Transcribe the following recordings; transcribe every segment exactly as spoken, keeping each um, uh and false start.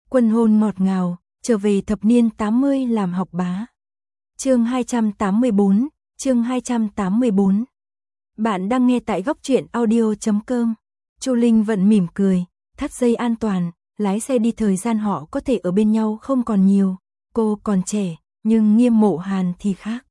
Quân hôn ngọt ngào, trở về thập niên tám mươi làm học bá. Chương hai trăm tám mươi bốn, chương hai trăm tám mươi bốn. Bạn đang nghe tại góc truyện audio chấm com. Chu Linh Vận mỉm cười, thắt dây an toàn, lái xe đi. Thời gian họ có thể ở bên nhau không còn nhiều, cô còn trẻ, nhưng Nghiêm Mộ Hàn thì khác.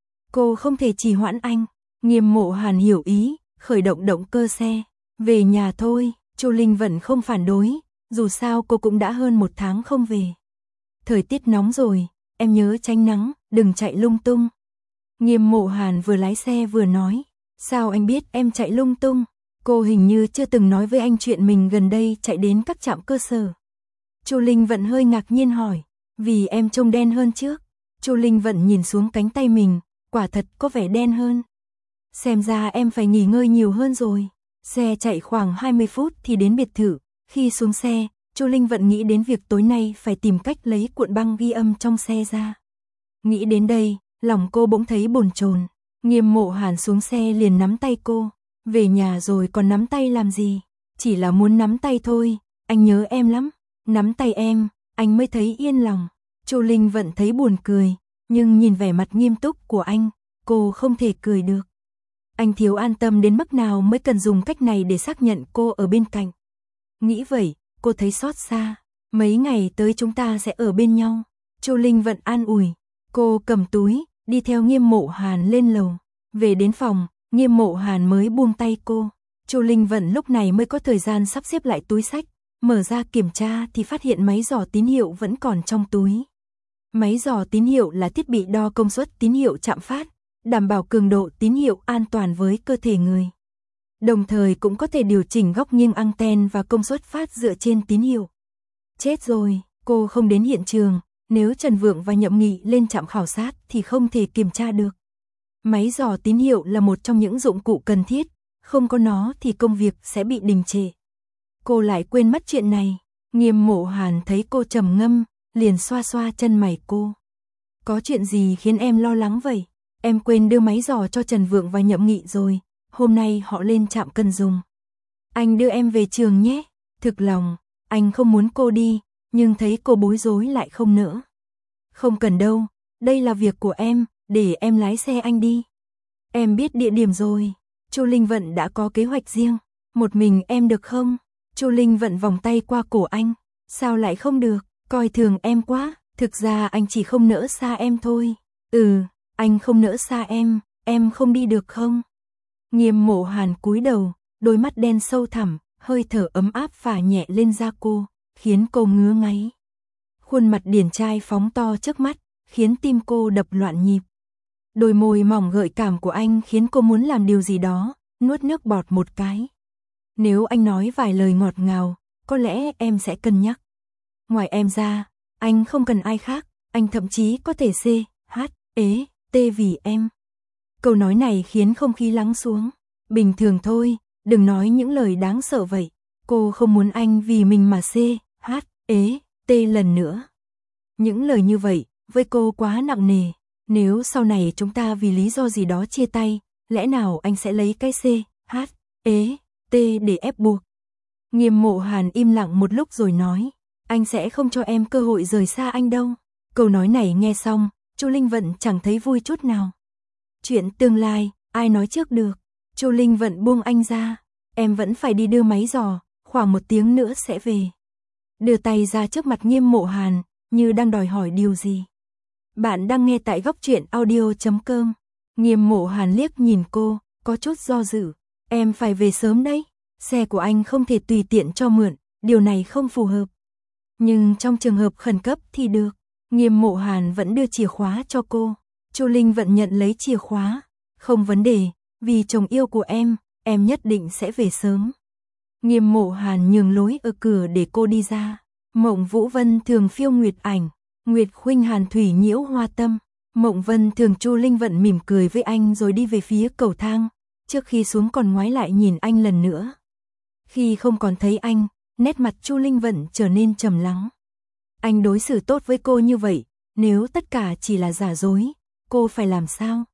Cô không thể trì hoãn anh. Nghiêm Mộ Hàn hiểu ý, khởi động động cơ xe. Về nhà thôi, Chu Linh Vận không phản đối, dù sao cô cũng đã hơn một tháng không về. Thời tiết nóng rồi, em nhớ tránh nắng, đừng chạy lung tung. Nghiêm Mộ Hàn vừa lái xe vừa nói, sao anh biết em chạy lung tung? Cô hình như chưa từng nói với anh chuyện mình gần đây chạy đến các trạm cơ sở. Chu Linh Vận hơi ngạc nhiên hỏi, vì em trông đen hơn trước. Chu Linh Vận nhìn xuống cánh tay mình, quả thật có vẻ đen hơn. Xem ra em phải nghỉ ngơi nhiều hơn rồi. Xe chạy khoảng hai mươi phút thì đến biệt thự. Khi xuống xe, Chu Linh Vận nghĩ đến việc tối nay phải tìm cách lấy cuộn băng ghi âm trong xe ra. Nghĩ đến đây, lòng cô bỗng thấy bồn chồn. Nghiêm Mộ Hàn xuống xe liền nắm tay cô. Về nhà rồi còn nắm tay làm gì? Chỉ là muốn nắm tay thôi, anh nhớ em lắm. Nắm tay em, anh mới thấy yên lòng. Chu Linh Vận thấy buồn cười, nhưng nhìn vẻ mặt nghiêm túc của anh, cô không thể cười được. Anh thiếu an tâm đến mức nào mới cần dùng cách này để xác nhận cô ở bên cạnh. Nghĩ vậy, cô thấy xót xa. Mấy ngày tới chúng ta sẽ ở bên nhau. Chu Linh Vận an ủi. Cô cầm túi, đi theo Nghiêm Mộ Hàn lên lầu. Về đến phòng, Nghiêm Mộ Hàn mới buông tay cô. Chu Linh Vận lúc này mới có thời gian sắp xếp lại túi xách. Mở ra kiểm tra thì phát hiện máy dò tín hiệu vẫn còn trong túi. Máy dò tín hiệu là thiết bị đo công suất tín hiệu chạm phát, đảm bảo cường độ tín hiệu an toàn với cơ thể người. Đồng thời cũng có thể điều chỉnh góc nghiêng anten và công suất phát dựa trên tín hiệu. Chết rồi, cô không đến hiện trường, nếu Trần Vượng và Nhậm Nghị lên trạm khảo sát thì không thể kiểm tra được. Máy dò tín hiệu là một trong những dụng cụ cần thiết, không có nó thì công việc sẽ bị đình trệ. Cô lại quên mất chuyện này. Nghiêm Mộ Hàn thấy cô trầm ngâm, liền xoa xoa chân mày cô. Có chuyện gì khiến em lo lắng vậy? Em quên đưa máy dò cho Trần Vượng và Nhậm Nghị rồi, hôm nay họ lên trạm cần dùng. Anh đưa em về trường nhé. Thực lòng, anh không muốn cô đi, nhưng thấy cô bối rối lại không nỡ. Không cần đâu, đây là việc của em, để em lái xe anh đi. Em biết địa điểm rồi. Chu Linh Vận đã có kế hoạch riêng. Một mình em được không? Chu Linh Vận vòng tay qua cổ anh. Sao lại không được? Coi thường em quá. Thực ra anh chỉ không nỡ xa em thôi. Ừ, anh không nỡ xa em, em không đi được không? Nghiêm Mộ Hàn cúi đầu, đôi mắt đen sâu thẳm, hơi thở ấm áp phả nhẹ lên da cô, khiến cô ngứa ngáy. Khuôn mặt điển trai phóng to trước mắt, khiến tim cô đập loạn nhịp. Đôi môi mỏng gợi cảm của anh khiến cô muốn làm điều gì đó, nuốt nước bọt một cái. Nếu anh nói vài lời ngọt ngào, có lẽ em sẽ cân nhắc. Ngoài em ra, anh không cần ai khác, anh thậm chí có thể C, H, ế, T vì em. Câu nói này khiến không khí lắng xuống. Bình thường thôi, đừng nói những lời đáng sợ vậy. Cô không muốn anh vì mình mà C, H, ế, T lần nữa. Những lời như vậy, với cô quá nặng nề. Nếu sau này chúng ta vì lý do gì đó chia tay, lẽ nào anh sẽ lấy cái C, H, ế, T để ép buộc? Nghiêm Mộ Hàn im lặng một lúc rồi nói, anh sẽ không cho em cơ hội rời xa anh đâu. Câu nói này nghe xong, Chu Linh Vận chẳng thấy vui chút nào. Chuyện tương lai, ai nói trước được? Chu Linh Vận buông anh ra. Em vẫn phải đi đưa máy dò, khoảng một tiếng nữa sẽ về. Đưa tay ra trước mặt Nghiêm Mộ Hàn, như đang đòi hỏi điều gì. Bạn đang nghe tại góc truyện audio chấm com. Nghiêm Mộ Hàn liếc nhìn cô, có chút do dự. Em phải về sớm đấy. Xe của anh không thể tùy tiện cho mượn, điều này không phù hợp. Nhưng trong trường hợp khẩn cấp thì được. Nghiêm Mộ Hàn vẫn đưa chìa khóa cho cô. Chu Linh Vận nhận lấy chìa khóa. Không vấn đề, vì chồng yêu của em, em nhất định sẽ về sớm. Nghiêm Mộ Hàn nhường lối ở cửa để cô đi ra. Mộng Vũ Vân thường phiêu nguyệt ảnh, Nguyệt khuynh hàn thủy nhiễu hoa tâm. Mộng Vân thường. Chu Linh Vận mỉm cười với anh rồi đi về phía cầu thang. Trước khi xuống còn ngoái lại nhìn anh lần nữa. Khi không còn thấy anh, nét mặt Chu Linh Vận trở nên trầm lắng. Anh đối xử tốt với cô như vậy, nếu tất cả chỉ là giả dối, cô phải làm sao?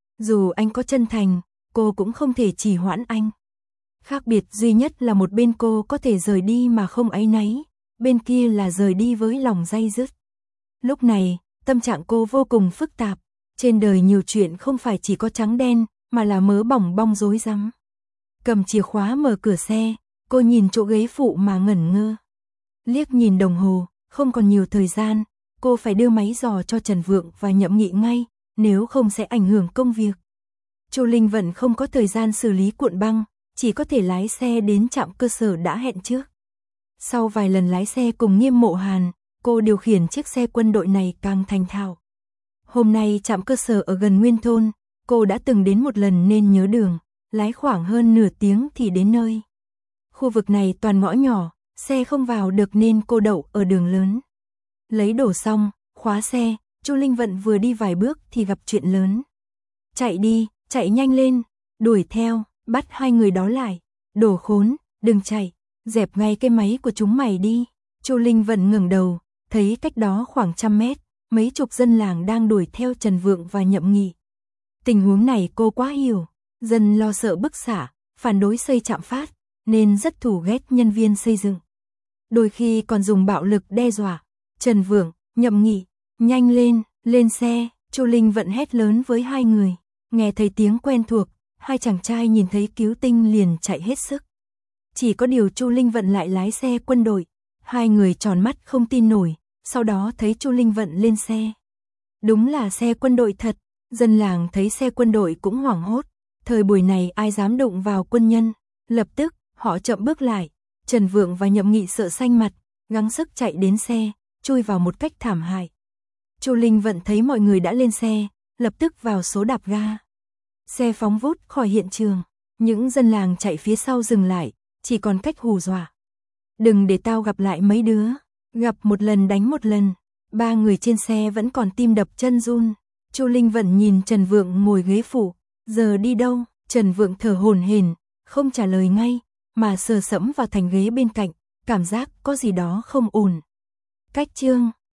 Dù anh có chân thành, cô cũng không thể trì hoãn anh. Khác biệt duy nhất là một bên cô có thể rời đi mà không áy náy, bên kia là rời đi với lòng day dứt. Lúc này, tâm trạng cô vô cùng phức tạp, trên đời nhiều chuyện không phải chỉ có trắng đen, mà là mớ bỏng bong rối rắm. Cầm chìa khóa mở cửa xe, cô nhìn chỗ ghế phụ mà ngẩn ngơ. Liếc nhìn đồng hồ, không còn nhiều thời gian, cô phải đưa máy dò cho Trần Vượng và Nhậm Nghị ngay, nếu không sẽ ảnh hưởng công việc. Chu Linh Vận không có thời gian xử lý cuộn băng, chỉ có thể lái xe đến trạm cơ sở đã hẹn trước. Sau vài lần lái xe cùng Nghiêm Mộ Hàn, cô điều khiển chiếc xe quân đội này càng thành thạo. Hôm nay trạm cơ sở ở gần Nguyên Thôn, cô đã từng đến một lần nên nhớ đường, lái khoảng hơn nửa tiếng thì đến nơi. Khu vực này toàn ngõ nhỏ, xe không vào được nên cô đậu ở đường lớn. Lấy đồ xong, khóa xe, Chu Linh Vận vừa đi vài bước thì gặp chuyện lớn. Chạy đi, chạy nhanh lên, đuổi theo, bắt hai người đó lại. Đồ khốn, đừng chạy, dẹp ngay cái máy của chúng mày đi. Chu Linh Vận ngẩng đầu, thấy cách đó khoảng trăm mét, mấy chục dân làng đang đuổi theo Trần Vượng và Nhậm Nghị. Tình huống này cô quá hiểu, dân lo sợ bức xả, phản đối xây trạm phát, nên rất thù ghét nhân viên xây dựng. Đôi khi còn dùng bạo lực đe dọa. Trần Vượng, Nhậm Nghị, nhanh lên, lên xe, Chu Linh Vận hét lớn với hai người. Nghe thấy tiếng quen thuộc, hai chàng trai nhìn thấy cứu tinh liền chạy hết sức. Chỉ có điều Chu Linh Vận lại lái xe quân đội. Hai người tròn mắt không tin nổi, sau đó thấy Chu Linh Vận lên xe. Đúng là xe quân đội thật, dân làng thấy xe quân đội cũng hoảng hốt. Thời buổi này ai dám đụng vào quân nhân, lập tức, họ chậm bước lại. Trần Vượng và Nhậm Nghị sợ xanh mặt, gắng sức chạy đến xe, chui vào một cách thảm hại. Chu Linh Vận thấy mọi người đã lên xe, lập tức vào số đạp ga. Xe phóng vút khỏi hiện trường, những dân làng chạy phía sau dừng lại, chỉ còn cách hù dọa. Đừng để tao gặp lại mấy đứa, gặp một lần đánh một lần. Ba người trên xe vẫn còn tim đập chân run. Chu Linh Vận nhìn Trần Vượng ngồi ghế phụ, giờ đi đâu? Trần Vượng thở hổn hển, không trả lời ngay, mà sờ sẫm vào thành ghế bên cạnh, cảm giác có gì đó không ổn. Cách chương